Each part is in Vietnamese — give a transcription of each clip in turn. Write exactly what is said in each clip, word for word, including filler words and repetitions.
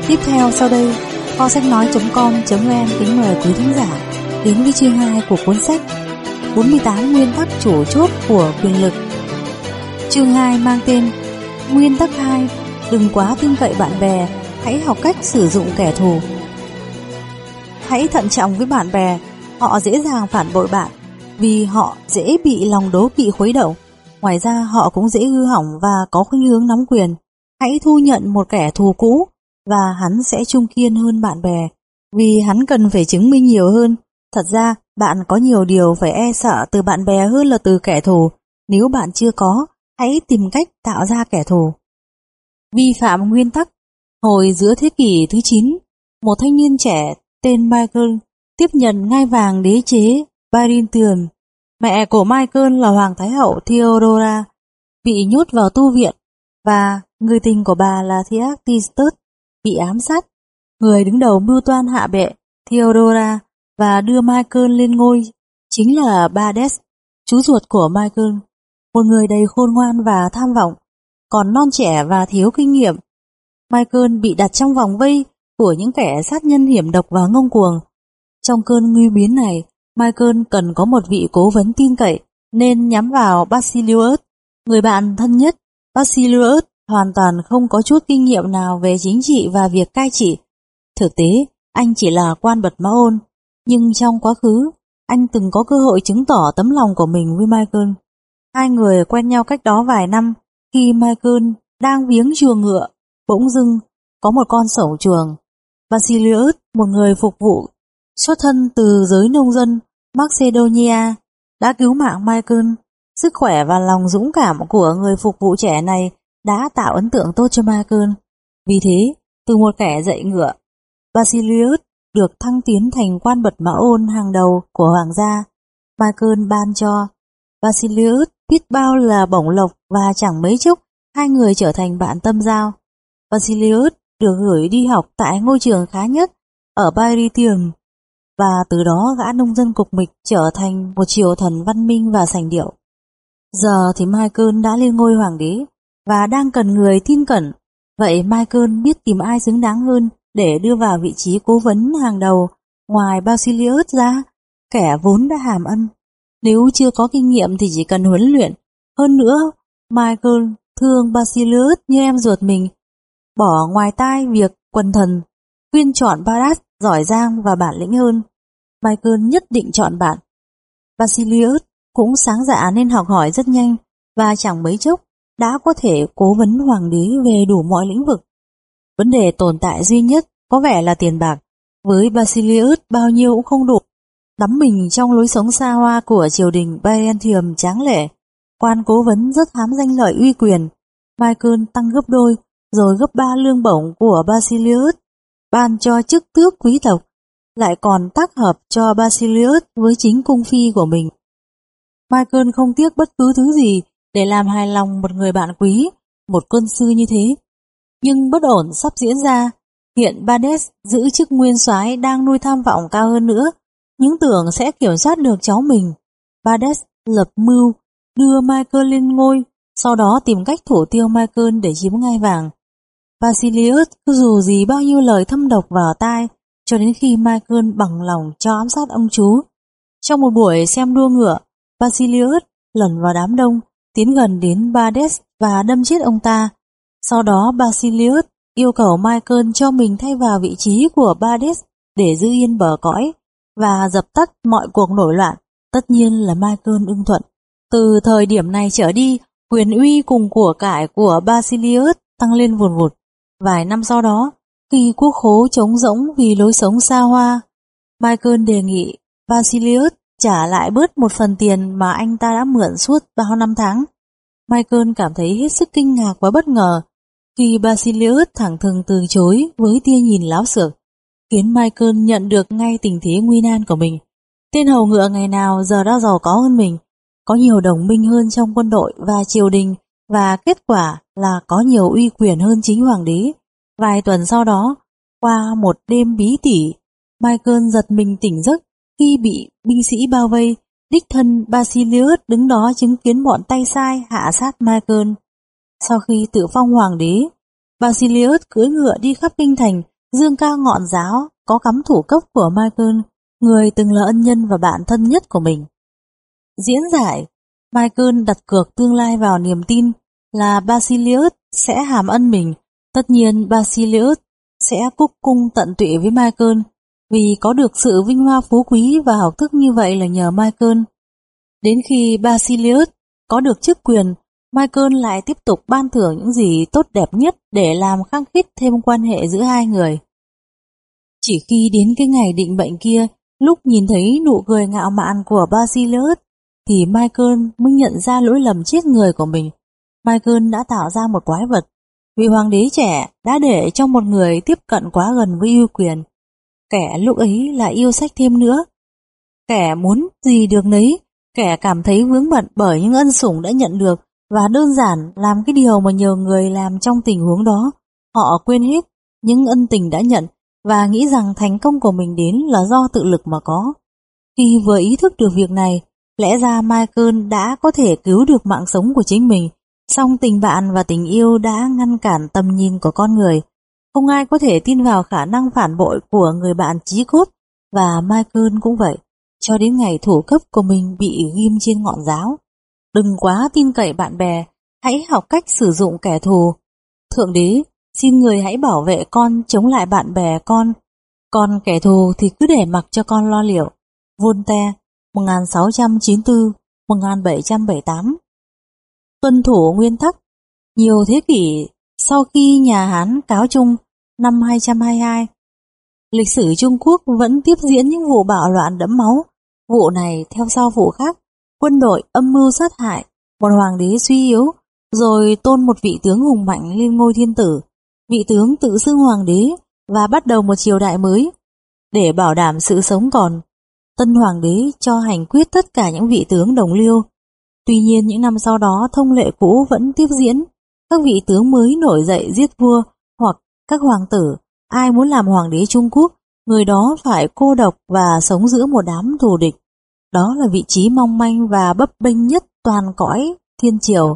Tiếp theo sau đây, kho sách nói.com.vn kính mời quý thính giả đến với chương hai của cuốn sách bốn mươi tám nguyên tắc chủ chốt của quyền lực. Chương hai mang tên Nguyên tắc hai, đừng quá tin cậy bạn bè, hãy học cách sử dụng kẻ thù. Hãy thận trọng với bạn bè, họ dễ dàng phản bội bạn vì họ dễ bị lòng đố kỵ khuấy động. Ngoài ra họ cũng dễ hư hỏng và có khuynh hướng nắm quyền. Hãy thu nhận một kẻ thù cũ và hắn sẽ trung kiên hơn bạn bè vì hắn cần phải chứng minh nhiều hơn. Thật ra bạn có nhiều điều phải e sợ từ bạn bè hơn là từ kẻ thù. Nếu bạn chưa có, hãy tìm cách tạo ra kẻ thù. Vi phạm nguyên tắc. Hồi giữa thế kỷ thứ chín, một thanh niên trẻ tên Michael tiếp nhận ngai vàng đế chế Byzantium. Mẹ của Michael là Hoàng Thái hậu Theodora bị nhốt vào tu viện và người tình của bà là Theoctistus bị ám sát. Người đứng đầu mưu toan hạ bệ Theodora và đưa Michael lên ngôi chính là Bades, chú ruột của Michael, một người đầy khôn ngoan và tham vọng, còn non trẻ và thiếu kinh nghiệm. Michael bị đặt trong vòng vây của những kẻ sát nhân hiểm độc và ngông cuồng. Trong cơn nguy biến này, Michael cần có một vị cố vấn tin cậy nên nhắm vào Basilius, người bạn thân nhất. Basilius hoàn toàn không có chút kinh nghiệm nào về chính trị và việc cai trị. Thực tế, anh chỉ là quan bật mã ôn, nhưng trong quá khứ, anh từng có cơ hội chứng tỏ tấm lòng của mình với Michael. Hai người quen nhau cách đó vài năm, khi Michael đang viếng chuồng ngựa, bỗng dưng có một con sẩu chuồng. Basilius, một người phục vụ xuất thân từ giới nông dân Macedonia, đã cứu mạng Michael. Sức khỏe và lòng dũng cảm của người phục vụ trẻ này đã tạo ấn tượng tốt cho Michael. Vì thế, từ một kẻ dạy ngựa, Basilius được thăng tiến thành quan bật mã ôn hàng đầu của hoàng gia. Michael ban cho Basilius biết bao là bổng lộc và chẳng mấy chốc hai người trở thành bạn tâm giao. Basilius được gửi đi học tại ngôi trường khá nhất ở Byzantium và từ đó gã nông dân cục mịch trở thành một triều thần văn minh và sành điệu. Giờ thì Michael đã lên ngôi hoàng đế và đang cần người tin cẩn. Vậy Michael biết tìm ai xứng đáng hơn để đưa vào vị trí cố vấn hàng đầu ngoài Basilius ra, kẻ vốn đã hàm ân. Nếu chưa có kinh nghiệm thì chỉ cần huấn luyện. Hơn nữa, Michael thương Basilius như em ruột mình, bỏ ngoài tai việc quần thần, khuyên chọn Bades giỏi giang và bản lĩnh hơn. Michael nhất định chọn bạn. Basilius cũng sáng dạ nên học hỏi rất nhanh và chẳng mấy chốc đã có thể cố vấn hoàng đế về đủ mọi lĩnh vực. Vấn đề tồn tại duy nhất có vẻ là tiền bạc. Với Basilius bao nhiêu cũng không đủ. Đắm mình trong lối sống xa hoa của triều đình Byzantium tráng lệ, quan cố vấn rất hám danh lợi uy quyền. Michael tăng gấp đôi rồi gấp ba lương bổng của Basilius, ban cho chức tước quý tộc, lại còn tác hợp cho Basilius với chính cung phi của mình. Michael không tiếc bất cứ thứ gì để làm hài lòng một người bạn quý, một quân sư như thế. Nhưng bất ổn sắp diễn ra. Hiện Bades giữ chức nguyên soái đang nuôi tham vọng cao hơn nữa, những tưởng sẽ kiểm soát được cháu mình. Bades lập mưu đưa Michael lên ngôi, sau đó tìm cách thủ tiêu Michael để chiếm ngai vàng. Basilius cứ dù gì bao nhiêu lời thâm độc vào tai, cho đến khi Michael bằng lòng cho ám sát ông chú. Trong một buổi xem đua ngựa, Basilius lẩn vào đám đông, tiến gần đến Bades và đâm chết ông ta. Sau đó Basilius yêu cầu Michael cho mình thay vào vị trí của Bades để giữ yên bờ cõi và dập tắt mọi cuộc nổi loạn. Tất nhiên là Michael ưng thuận. Từ thời điểm này trở đi, quyền uy cùng của cải của Basilius tăng lên vùn vụt. Vài năm sau đó, khi quốc khố trống rỗng vì lối sống xa hoa, Michael đề nghị Basilius trả lại bớt một phần tiền mà anh ta đã mượn suốt bao năm tháng. Michael cảm thấy hết sức kinh ngạc và bất ngờ khi Basilius thẳng thừng từ chối với tia nhìn láo xược, khiến Michael nhận được ngay tình thế nguy nan của mình. Tên hầu ngựa ngày nào giờ đã giàu có hơn mình, có nhiều đồng minh hơn trong quân đội và triều đình, và kết quả là có nhiều uy quyền hơn chính hoàng đế. Vài tuần sau đó, qua một đêm bí tỉ, Michael giật mình tỉnh giấc khi bị binh sĩ bao vây. Đích thân Basilius đứng đó chứng kiến bọn tay sai hạ sát Michael. Sau khi tự phong hoàng đế, Basilius cưỡi ngựa đi khắp kinh thành dương cao ngọn giáo có cắm thủ cấp của Michael, người từng là ân nhân và bạn thân nhất của mình. Diễn giải, Michael đặt cược tương lai vào niềm tin là Basilius sẽ hàm ân mình. Tất nhiên Basilius sẽ cúc cung tận tụy với Michael, vì có được sự vinh hoa phú quý và học thức như vậy là nhờ Michael. Đến khi Basilius có được chức quyền, Michael lại tiếp tục ban thưởng những gì tốt đẹp nhất để làm khăng khít thêm quan hệ giữa hai người. Chỉ khi đến cái ngày định mệnh kia, lúc nhìn thấy nụ cười ngạo mạn của Basilius, thì Michael mới nhận ra lỗi lầm chết người của mình. Michael đã tạo ra một quái vật, vì hoàng đế trẻ đã để cho một người tiếp cận quá gần với uy quyền. Kẻ lúc ấy lại yêu sách thêm nữa. Kẻ muốn gì được nấy, kẻ cảm thấy vướng bận bởi những ân sủng đã nhận được và đơn giản làm cái điều mà nhiều người làm trong tình huống đó. Họ quên hết những ân tình đã nhận và nghĩ rằng thành công của mình đến là do tự lực mà có. Khi vừa ý thức được việc này, lẽ ra Michael đã có thể cứu được mạng sống của chính mình, song tình bạn và tình yêu đã ngăn cản tầm nhìn của con người. Không ai có thể tin vào khả năng phản bội của người bạn chí cốt, và Michael cũng vậy, cho đến ngày thủ cấp của mình bị ghim trên ngọn giáo. Đừng quá tin cậy bạn bè, hãy học cách sử dụng kẻ thù. Thượng đế, xin người hãy bảo vệ con chống lại bạn bè con, còn kẻ thù thì cứ để mặc cho con lo liệu. Voltaire, một nghìn sáu trăm chín mươi tư đến một nghìn bảy trăm bảy mươi tám. Tuân thủ nguyên tắc. Nhiều thế kỷ sau khi nhà Hán cáo chung năm hai trăm hai mươi hai, lịch sử Trung Quốc vẫn tiếp diễn những vụ bạo loạn đẫm máu. Vụ này theo sau vụ khác, quân đội âm mưu sát hại một hoàng đế suy yếu, rồi tôn một vị tướng hùng mạnh lên ngôi thiên tử. Vị tướng tự xưng hoàng đế và bắt đầu một triều đại mới. Để bảo đảm sự sống còn, tân hoàng đế cho hành quyết tất cả những vị tướng đồng liêu. Tuy nhiên những năm sau đó thông lệ cũ vẫn tiếp diễn. Các vị tướng mới nổi dậy giết vua hoặc các hoàng tử. Ai muốn làm hoàng đế Trung Quốc, người đó phải cô độc và sống giữa một đám thù địch. Đó là vị trí mong manh và bấp bênh nhất toàn cõi thiên triều.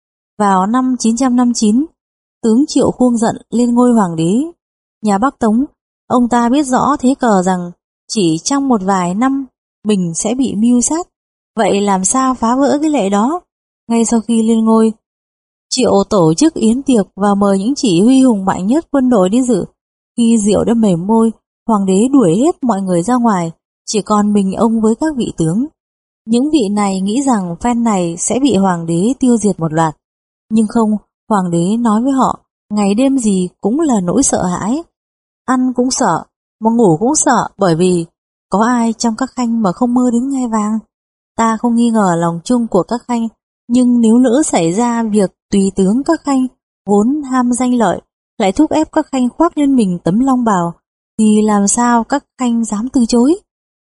Vào năm chín trăm năm mươi chín, tướng Triệu Khuông giận lên ngôi hoàng đế. Nhà Bắc Tống, ông ta biết rõ thế cờ rằng chỉ trong một vài năm mình sẽ bị mưu sát. Vậy làm sao phá vỡ cái lệ đó? Ngay sau khi lên ngôi, Triệu tổ chức yến tiệc và mời những chỉ huy hùng mạnh nhất quân đội đến dự. Khi rượu đã mềm môi, hoàng đế đuổi hết mọi người ra ngoài, chỉ còn mình ông với các vị tướng. Những vị này nghĩ rằng phen này sẽ bị hoàng đế tiêu diệt một loạt. Nhưng không, hoàng đế nói với họ, ngày đêm gì cũng là nỗi sợ hãi. Ăn cũng sợ, mà ngủ cũng sợ, bởi vì có ai trong các khanh mà không mơ đến ngai vàng. Ta không nghi ngờ lòng chung của các khanh, nhưng nếu lỡ xảy ra việc tùy tướng các khanh vốn ham danh lợi lại thúc ép các khanh khoác lên mình tấm long bào, thì làm sao các khanh dám từ chối?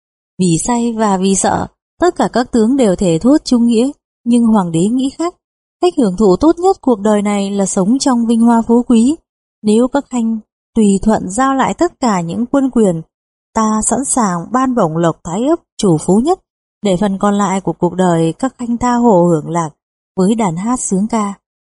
Vì say và vì sợ, tất cả các tướng đều thể thốt chung nghĩa, nhưng hoàng đế nghĩ khác. Cách hưởng thụ tốt nhất cuộc đời này là sống trong vinh hoa phú quý. Nếu các khanh tùy thuận giao lại tất cả những quân quyền, ta sẵn sàng ban bổng lộc thái ấp chủ phú nhất, để phần còn lại của cuộc đời các khanh tha hồ hưởng lạc với đàn hát sướng ca.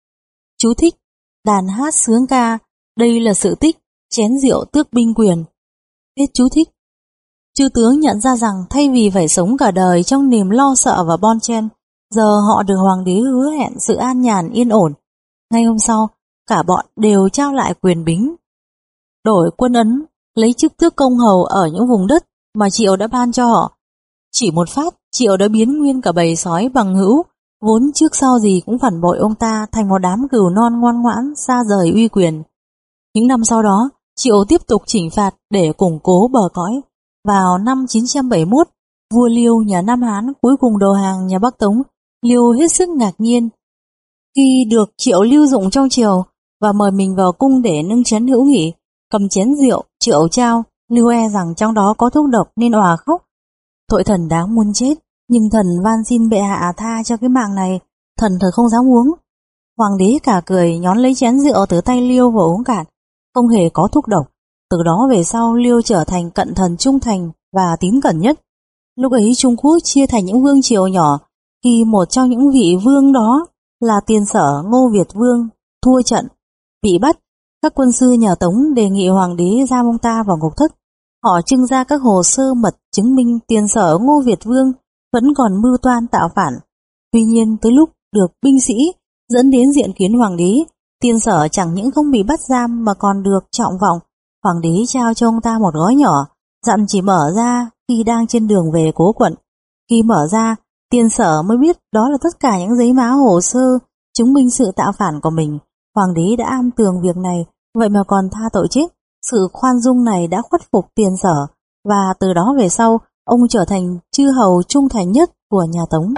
Chú thích: đàn hát sướng ca, đây là sự tích chén rượu tước binh quyền. Hết chú thích. Chư tướng nhận ra rằng thay vì phải sống cả đời trong niềm lo sợ và bon chen, giờ họ được hoàng đế hứa hẹn sự an nhàn yên ổn. Ngay hôm sau, cả bọn đều trao lại quyền bính, đổi quân ấn, lấy chức tước công hầu ở những vùng đất mà Triệu đã ban cho họ. Chỉ một phát, Triệu đã biến nguyên cả bầy sói bằng hữu, vốn trước sau gì cũng phản bội ông ta, thành một đám cừu non ngoan ngoãn, xa rời uy quyền. Những năm sau đó, Triệu tiếp tục chỉnh phạt để củng cố bờ cõi. Vào năm chín trăm bảy mươi mốt, vua Liêu nhà Nam Hán cuối cùng đầu hàng nhà Bắc Tống. Liêu hết sức ngạc nhiên khi được Triệu lưu dụng trong triều và mời mình vào cung để nâng chén hữu nghị. Cầm chén rượu Triệu trao, Liêu e rằng trong đó có thuốc độc nên òa khóc. Tội thần đáng muốn chết, nhưng thần van xin bệ hạ tha cho cái mạng này, thần thật không dám uống. Hoàng đế cả cười nhón lấy chén rượu từ tay Liêu và uống cạn. Không hề có thuốc độc. Từ đó về sau, Liêu trở thành cận thần trung thành và tín cẩn nhất. Lúc ấy Trung Quốc chia thành những vương triều nhỏ, khi một trong những vị vương đó là Tiền Sở Ngô Việt Vương thua trận, bị bắt các quân sư nhà Tống đề nghị hoàng đế giam ông ta vào ngục thất. Họ trưng ra các hồ sơ mật chứng minh Tiền Sở Ngô Việt Vương vẫn còn mưu toan tạo phản. Tuy nhiên tới lúc được binh sĩ dẫn đến diện kiến hoàng đế, Tiền Sở chẳng những không bị bắt giam mà còn được trọng vọng. Hoàng đế trao cho ông ta một gói nhỏ, dặn chỉ mở ra khi đang trên đường về Cố Quận. Khi mở ra, Tiền Sở mới biết đó là tất cả những giấy má hồ sơ chứng minh sự tạo phản của mình. Hoàng đế đã am tường việc này, vậy mà còn tha tội chết. Sự khoan dung này đã khuất phục Tiền Sở, và từ đó về sau, ông trở thành chư hầu trung thành nhất của nhà Tống.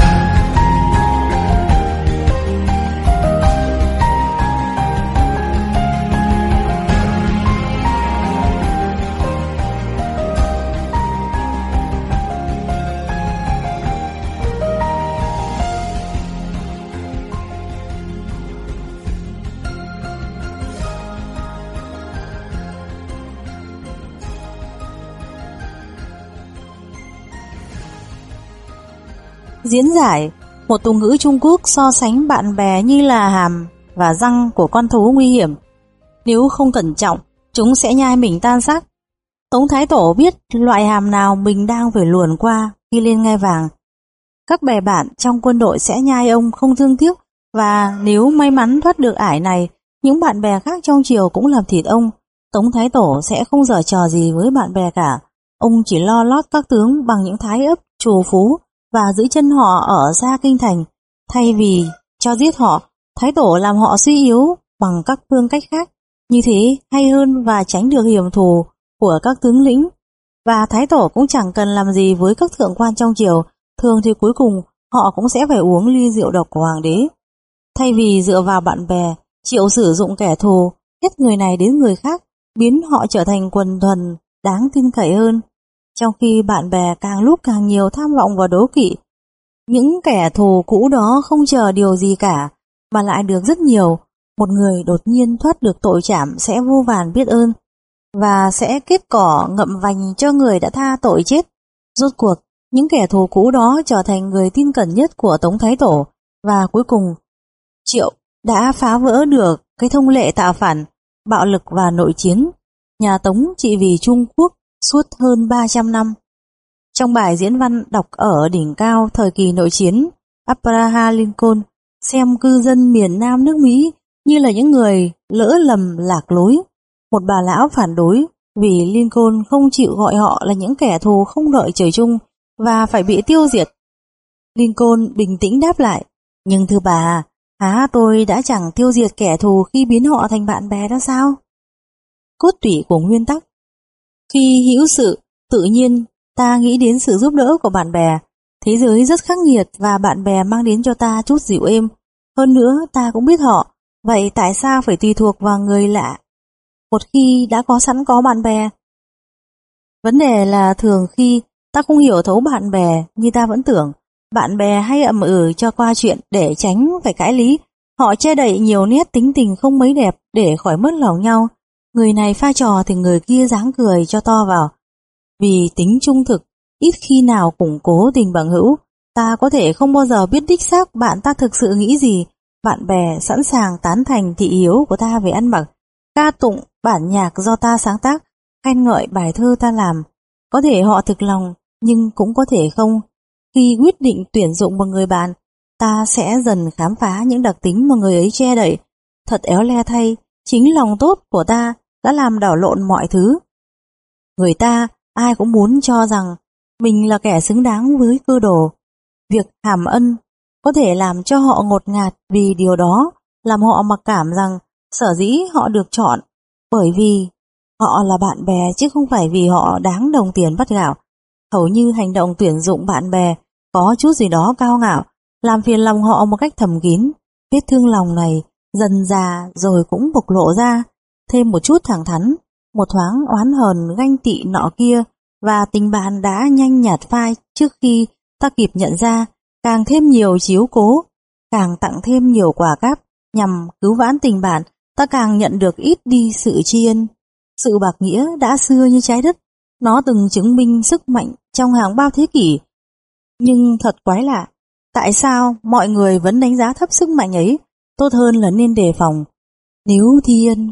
Diễn giải, một tục ngữ Trung Quốc so sánh bạn bè như là hàm và răng của con thú nguy hiểm. Nếu không cẩn trọng, chúng sẽ nhai mình tan xác. Tống Thái Tổ biết loại hàm nào mình đang phải luồn qua khi lên ngai vàng. Các bè bạn trong quân đội sẽ nhai ông không thương tiếc, và nếu may mắn thoát được ải này, những bạn bè khác trong triều cũng làm thịt ông. Tống Thái Tổ sẽ không giở trò gì với bạn bè cả. Ông chỉ lo lót các tướng bằng những thái ấp, trù phú và giữ chân họ ở xa kinh thành. Thay vì cho giết họ, Thái Tổ làm họ suy yếu bằng các phương cách khác. Như thế hay hơn và tránh được hiểm thù của các tướng lĩnh. Và Thái Tổ cũng chẳng cần làm gì với các thượng quan trong triều. Thường thì cuối cùng họ cũng sẽ phải uống ly rượu độc của hoàng đế. Thay vì dựa vào bạn bè, chịu sử dụng kẻ thù, hết người này đến người khác, biến họ trở thành quần thuần đáng tin cậy hơn. Trong khi bạn bè càng lúc càng nhiều tham vọng và đố kỵ, những kẻ thù cũ đó không chờ điều gì cả, mà lại được rất nhiều. Một người đột nhiên thoát được tội trảm sẽ vô vàn biết ơn, và sẽ kết cỏ ngậm vành cho người đã tha tội chết. Rốt cuộc, những kẻ thù cũ đó trở thành người tin cẩn nhất của Tống Thái Tổ, và cuối cùng, Triệu đã phá vỡ được cái thông lệ tạo phản, bạo lực và nội chiến. Nhà Tống trị vì Trung Quốc suốt hơn ba trăm năm. Trong bài diễn văn đọc ở đỉnh cao thời kỳ nội chiến, Abraham Lincoln xem cư dân miền Nam nước Mỹ như là những người lỡ lầm lạc lối. Một bà lão phản đối vì Lincoln không chịu gọi họ là những kẻ thù không đợi trời chung và phải bị tiêu diệt. Lincoln bình tĩnh đáp lại, nhưng thưa bà, há tôi đã chẳng tiêu diệt kẻ thù khi biến họ thành bạn bè đó sao? Cốt tủy của nguyên tắc. Khi hữu sự, tự nhiên ta nghĩ đến sự giúp đỡ của bạn bè. Thế giới rất khắc nghiệt và bạn bè mang đến cho ta chút dịu êm. Hơn nữa ta cũng biết họ, vậy tại sao phải tùy thuộc vào người lạ một khi đã có sẵn có bạn bè? Vấn đề là thường khi ta không hiểu thấu bạn bè như ta vẫn tưởng. Bạn bè hay ậm ừ cho qua chuyện để tránh phải cãi lý. Họ che đậy nhiều nét tính tình không mấy đẹp để khỏi mất lòng nhau. Người này pha trò thì người kia giáng cười cho to vào. Vì tính trung thực, ít khi nào củng cố tình bằng hữu. Ta có thể không bao giờ biết đích xác bạn ta thực sự nghĩ gì. Bạn bè sẵn sàng tán thành thị hiếu của ta về ăn mặc, ca tụng bản nhạc do ta sáng tác, khen ngợi bài thơ ta làm. Có thể họ thực lòng, nhưng cũng có thể không. Khi quyết định tuyển dụng một người bạn, ta sẽ dần khám phá những đặc tính mà người ấy che đậy. Thật éo le thay, chính lòng tốt của ta đã làm đảo lộn mọi thứ. Người ta ai cũng muốn cho rằng mình là kẻ xứng đáng với cơ đồ. Việc hàm ân có thể làm cho họ ngột ngạt, vì điều đó làm họ mặc cảm rằng sở dĩ họ được chọn bởi vì họ là bạn bè chứ không phải vì họ đáng đồng tiền bắt gạo. Hầu như hành động tuyển dụng bạn bè có chút gì đó cao ngạo, làm phiền lòng họ một cách thầm kín. Vết thương lòng này dần già rồi cũng bộc lộ ra, thêm một chút thẳng thắn, một thoáng oán hờn ganh tị nọ kia, và tình bạn đã nhanh nhạt phai trước khi ta kịp nhận ra. Càng thêm nhiều chiếu cố, càng tặng thêm nhiều quà cáp nhằm cứu vãn tình bạn, ta càng nhận được ít đi sự tri ân. Sự bạc nghĩa đã xưa như trái đất, nó từng chứng minh sức mạnh trong hàng bao thế kỷ. Nhưng thật quái lạ, tại sao mọi người vẫn đánh giá thấp sức mạnh ấy? Tốt hơn là nên đề phòng. Nếu thi ân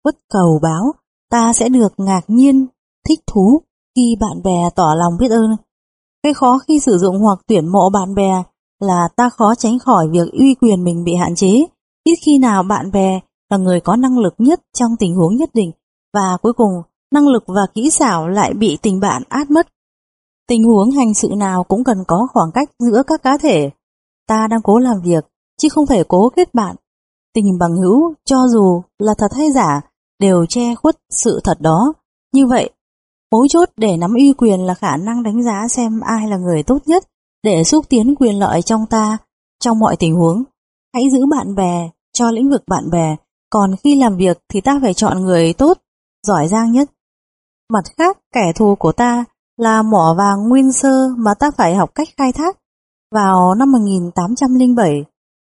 bất cầu báo, ta sẽ được ngạc nhiên, thích thú khi bạn bè tỏ lòng biết ơn. Cái khó khi sử dụng hoặc tuyển mộ bạn bè là ta khó tránh khỏi việc uy quyền mình bị hạn chế. Ít khi nào bạn bè là người có năng lực nhất trong tình huống nhất định, và cuối cùng năng lực và kỹ xảo lại bị tình bạn át mất. Tình huống hành sự nào cũng cần có khoảng cách giữa các cá thể. Ta đang cố làm việc, chứ không phải cố kết bạn. Tình bằng hữu, cho dù là thật hay giả, đều che khuất sự thật đó. Như vậy, mấu chốt để nắm uy quyền là khả năng đánh giá xem ai là người tốt nhất để xúc tiến quyền lợi trong ta trong mọi tình huống. Hãy giữ bạn bè cho lĩnh vực bạn bè, còn khi làm việc thì ta phải chọn người tốt, giỏi giang nhất. Mặt khác, kẻ thù của ta là mỏ vàng nguyên sơ mà ta phải học cách khai thác. Vào năm một nghìn tám trăm lẻ bảy,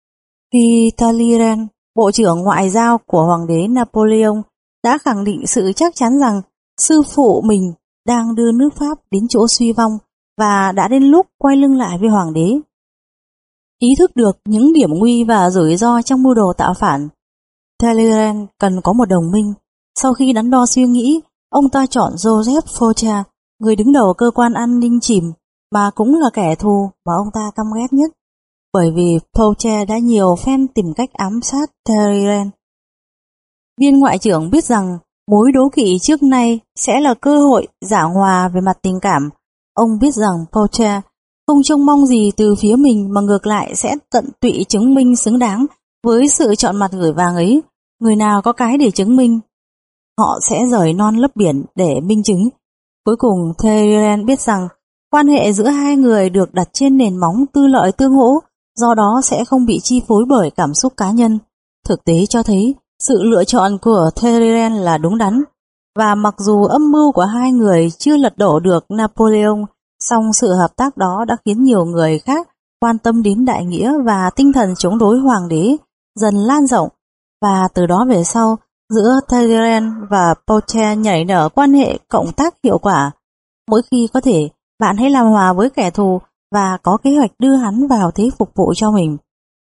khi Talleyrand, Bộ trưởng Ngoại giao của Hoàng đế Napoleon, đã khẳng định sự chắc chắn rằng sư phụ mình đang đưa nước Pháp đến chỗ suy vong và đã đến lúc quay lưng lại với Hoàng đế. Ý thức được những điểm nguy và rủi ro trong mưu đồ tạo phản, Talleyrand cần có một đồng minh. Sau khi đắn đo suy nghĩ, ông ta chọn Joseph Fouché, người đứng đầu cơ quan an ninh chìm, mà cũng là kẻ thù mà ông ta căm ghét nhất, bởi vì Fouché đã nhiều phen tìm cách ám sát Talleyrand. Viên ngoại trưởng biết rằng mối đố kỵ trước nay sẽ là cơ hội giảng hòa về mặt tình cảm. Ông biết rằng Fouché không trông mong gì từ phía mình mà ngược lại sẽ tận tụy chứng minh xứng đáng với sự chọn mặt gửi vàng ấy. Người nào có cái để chứng minh, họ sẽ rời non lấp biển để minh chứng. Cuối cùng, Talleyrand biết rằng quan hệ giữa hai người được đặt trên nền móng tư lợi tương hỗ, do đó sẽ không bị chi phối bởi cảm xúc cá nhân. Thực tế cho thấy sự lựa chọn của Talleyrand là đúng đắn, và mặc dù âm mưu của hai người chưa lật đổ được Napoleon, song sự hợp tác đó đã khiến nhiều người khác quan tâm đến đại nghĩa và tinh thần chống đối hoàng đế dần lan rộng, và từ đó về sau, giữa Talleyrand và Fouché nhảy nở quan hệ cộng tác hiệu quả. Mỗi khi có thể, bạn hãy làm hòa với kẻ thù và có kế hoạch đưa hắn vào thế phục vụ cho mình.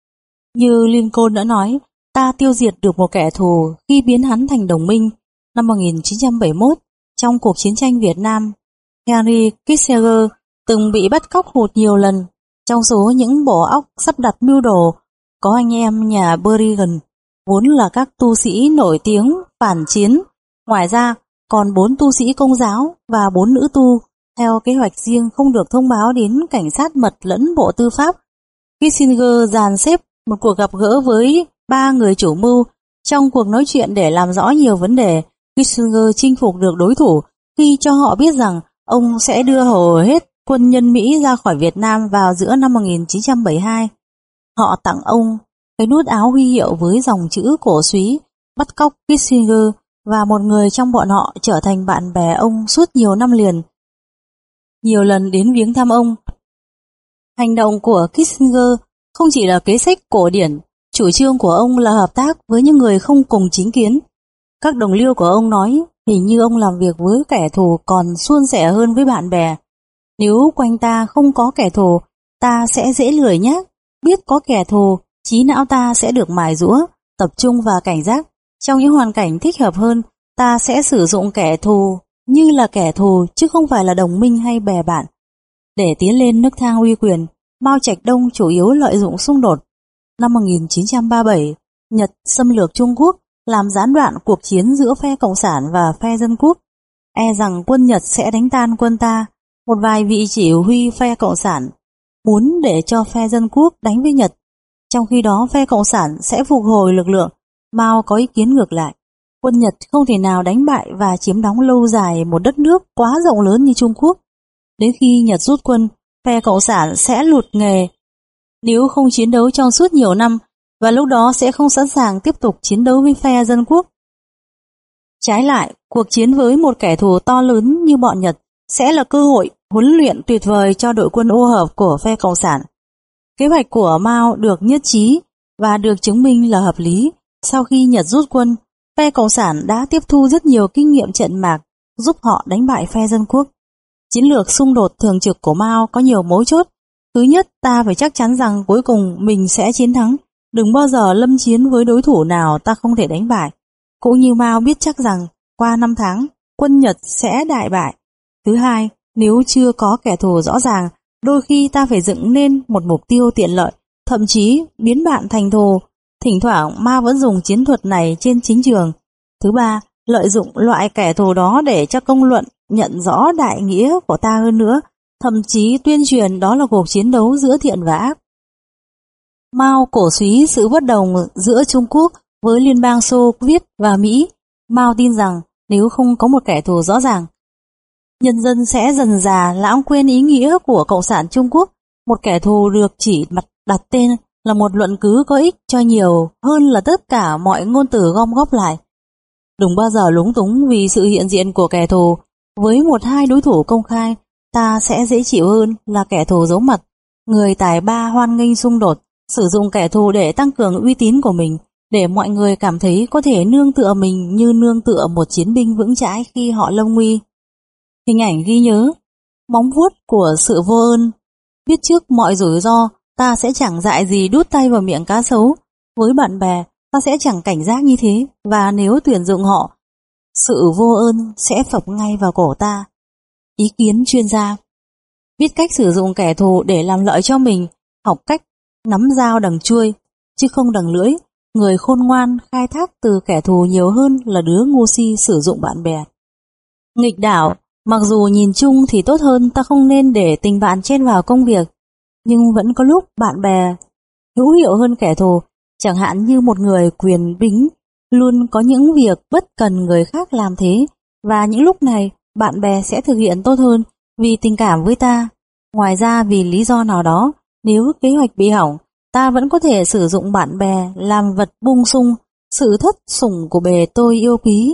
Như Lincoln đã nói, ta tiêu diệt được một kẻ thù khi biến hắn thành đồng minh. Năm một nghìn chín trăm bảy mươi mốt, trong cuộc chiến tranh Việt Nam, Henry Kissinger từng bị bắt cóc hụt nhiều lần. Trong số những bộ óc sắp đặt mưu đồ, có anh em nhà Berrigan, vốn là các tu sĩ nổi tiếng phản chiến. Ngoài ra, còn bốn tu sĩ công giáo và bốn nữ tu, theo kế hoạch riêng không được thông báo đến cảnh sát mật lẫn Bộ Tư pháp. Kissinger dàn xếp một cuộc gặp gỡ với ba người chủ mưu. Trong cuộc nói chuyện để làm rõ nhiều vấn đề, Kissinger chinh phục được đối thủ khi cho họ biết rằng ông sẽ đưa hầu hết quân nhân Mỹ ra khỏi Việt Nam vào giữa năm một nghìn chín trăm bảy mươi hai. Họ tặng ông cái nút áo huy hiệu với dòng chữ cổ súy, bắt cóc Kissinger, và một người trong bọn họ trở thành bạn bè ông suốt nhiều năm liền, nhiều lần đến viếng thăm ông. Hành động của Kissinger không chỉ là kế sách cổ điển, chủ trương của ông là hợp tác với những người không cùng chính kiến. Các đồng liêu của ông nói hình như ông làm việc với kẻ thù còn suôn sẻ hơn với bạn bè. Nếu quanh ta không có kẻ thù, ta sẽ dễ lười nhác. Biết có kẻ thù, trí não ta sẽ được mài giũa, tập trung và cảnh giác. Trong những hoàn cảnh thích hợp hơn, ta sẽ sử dụng kẻ thù như là kẻ thù chứ không phải là đồng minh hay bè bạn. Để tiến lên nấc thang uy quyền, Mao Trạch Đông chủ yếu lợi dụng xung đột. Năm một nghìn chín trăm ba mươi bảy, Nhật xâm lược Trung Quốc, làm gián đoạn cuộc chiến giữa phe Cộng sản và phe Dân Quốc. E rằng quân Nhật sẽ đánh tan quân ta. Một vài vị chỉ huy phe Cộng sản muốn để cho phe Dân Quốc đánh với Nhật. Trong khi đó phe Cộng sản sẽ phục hồi lực lượng. Mao có ý kiến ngược lại. Quân Nhật không thể nào đánh bại và chiếm đóng lâu dài một đất nước quá rộng lớn như Trung Quốc. Đến khi Nhật rút quân, phe Cộng sản sẽ lụt nghề nếu không chiến đấu trong suốt nhiều năm, và lúc đó sẽ không sẵn sàng tiếp tục chiến đấu với phe Dân Quốc. Trái lại, cuộc chiến với một kẻ thù to lớn như bọn Nhật sẽ là cơ hội huấn luyện tuyệt vời cho đội quân ô hợp của phe Cộng sản. Kế hoạch của Mao được nhất trí và được chứng minh là hợp lý. Sau khi Nhật rút quân, phe Cộng sản đã tiếp thu rất nhiều kinh nghiệm trận mạc giúp họ đánh bại phe Dân Quốc. Chiến lược xung đột thường trực của Mao có nhiều mấu chốt. Thứ nhất, ta phải chắc chắn rằng cuối cùng mình sẽ chiến thắng. Đừng bao giờ lâm chiến với đối thủ nào ta không thể đánh bại. cũng như Mao biết chắc rằng qua năm tháng quân Nhật sẽ đại bại. Thứ hai, nếu chưa có kẻ thù rõ ràng, đôi khi ta phải dựng nên một mục tiêu tiện lợi, thậm chí biến bạn thành thù. Thỉnh thoảng Mao vẫn dùng chiến thuật này trên chính trường. Thứ ba, lợi dụng loại kẻ thù đó để cho công luận nhận rõ đại nghĩa của ta hơn nữa, thậm chí tuyên truyền đó là cuộc chiến đấu giữa thiện và ác. Mao cổ suý sự bất đồng giữa Trung Quốc với Liên bang Xô Viết và Mỹ. Mao tin rằng nếu không có một kẻ thù rõ ràng, nhân dân sẽ dần dà lãng quên ý nghĩa của Cộng sản Trung Quốc. Một kẻ thù được chỉ mặt đặt tên là một luận cứ có ích cho nhiều hơn là tất cả mọi ngôn từ gom góp lại. Đừng bao giờ lúng túng vì sự hiện diện của kẻ thù. Với một hai đối thủ công khai, ta sẽ dễ chịu hơn là kẻ thù giấu mặt. Người tài ba hoan nghênh xung đột, sử dụng kẻ thù để tăng cường uy tín của mình, để mọi người cảm thấy có thể nương tựa mình như nương tựa một chiến binh vững chãi khi họ lâm nguy. Hình ảnh ghi nhớ, móng vuốt của sự vô ơn. Biết trước mọi rủi ro, ta sẽ chẳng dại gì đút tay vào miệng cá sấu. Với bạn bè, ta sẽ chẳng cảnh giác như thế, và nếu tuyển dụng họ, sự vô ơn sẽ phập ngay vào cổ ta. Ý kiến chuyên gia: biết cách sử dụng kẻ thù để làm lợi cho mình, học cách nắm dao đằng chuôi, chứ không đằng lưỡi. Người khôn ngoan khai thác từ kẻ thù nhiều hơn là đứa ngu si sử dụng bạn bè. Nghịch đảo: mặc dù nhìn chung thì tốt hơn ta không nên để tình bạn chen vào công việc, nhưng vẫn có lúc bạn bè hữu hiệu hơn kẻ thù. Chẳng hạn như một người quyền bính luôn có những việc bất cần người khác làm thế, và những lúc này bạn bè sẽ thực hiện tốt hơn vì tình cảm với ta. Ngoài ra, vì lý do nào đó, nếu kế hoạch bị hỏng, ta vẫn có thể sử dụng bạn bè làm vật bung sung. Sự thất sủng của bề tôi yêu quý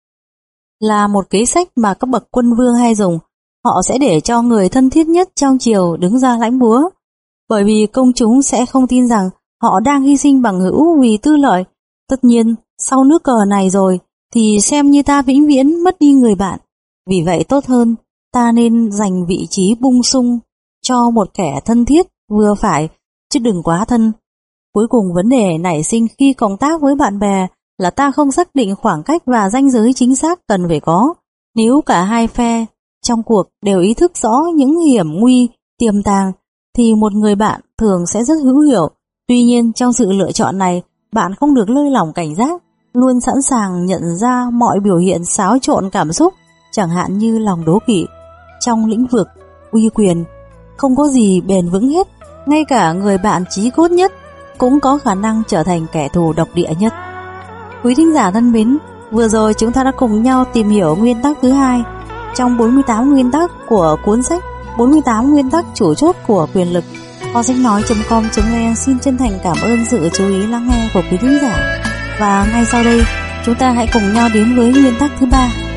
là một kế sách mà các bậc quân vương hay dùng. Họ sẽ để cho người thân thiết nhất trong triều đứng ra lãnh búa, bởi vì công chúng sẽ không tin rằng họ đang hy sinh bằng hữu vì tư lợi. Tất nhiên, sau nước cờ này rồi thì xem như ta vĩnh viễn mất đi người bạn. Vì vậy tốt hơn, ta nên dành vị trí bung sung cho một kẻ thân thiết vừa phải, chứ đừng quá thân. Cuối cùng, vấn đề nảy sinh khi cộng tác với bạn bè là ta không xác định khoảng cách và ranh giới chính xác cần phải có. Nếu cả hai phe trong cuộc đều ý thức rõ những hiểm nguy tiềm tàng, thì một người bạn thường sẽ rất hữu hiệu. Tuy nhiên, trong sự lựa chọn này, bạn không được lơi lỏng cảnh giác, luôn sẵn sàng nhận ra mọi biểu hiện xáo trộn cảm xúc, chẳng hạn như lòng đố kỵ. Trong lĩnh vực uy quyền, không có gì bền vững hết, ngay cả người bạn chí cốt nhất cũng có khả năng trở thành kẻ thù độc địa nhất. Quý thính giả thân mến, vừa rồi chúng ta đã cùng nhau tìm hiểu nguyên tắc thứ hai trong bốn mươi tám nguyên tắc của cuốn sách bốn mươi tám nguyên tắc chủ chốt của quyền lực. Kho sách nói chấm com chấm vn xin chân thành cảm ơn sự chú ý lắng nghe của quý thính giả. Và ngay sau đây, chúng ta hãy cùng nhau đến với nguyên tắc thứ ba.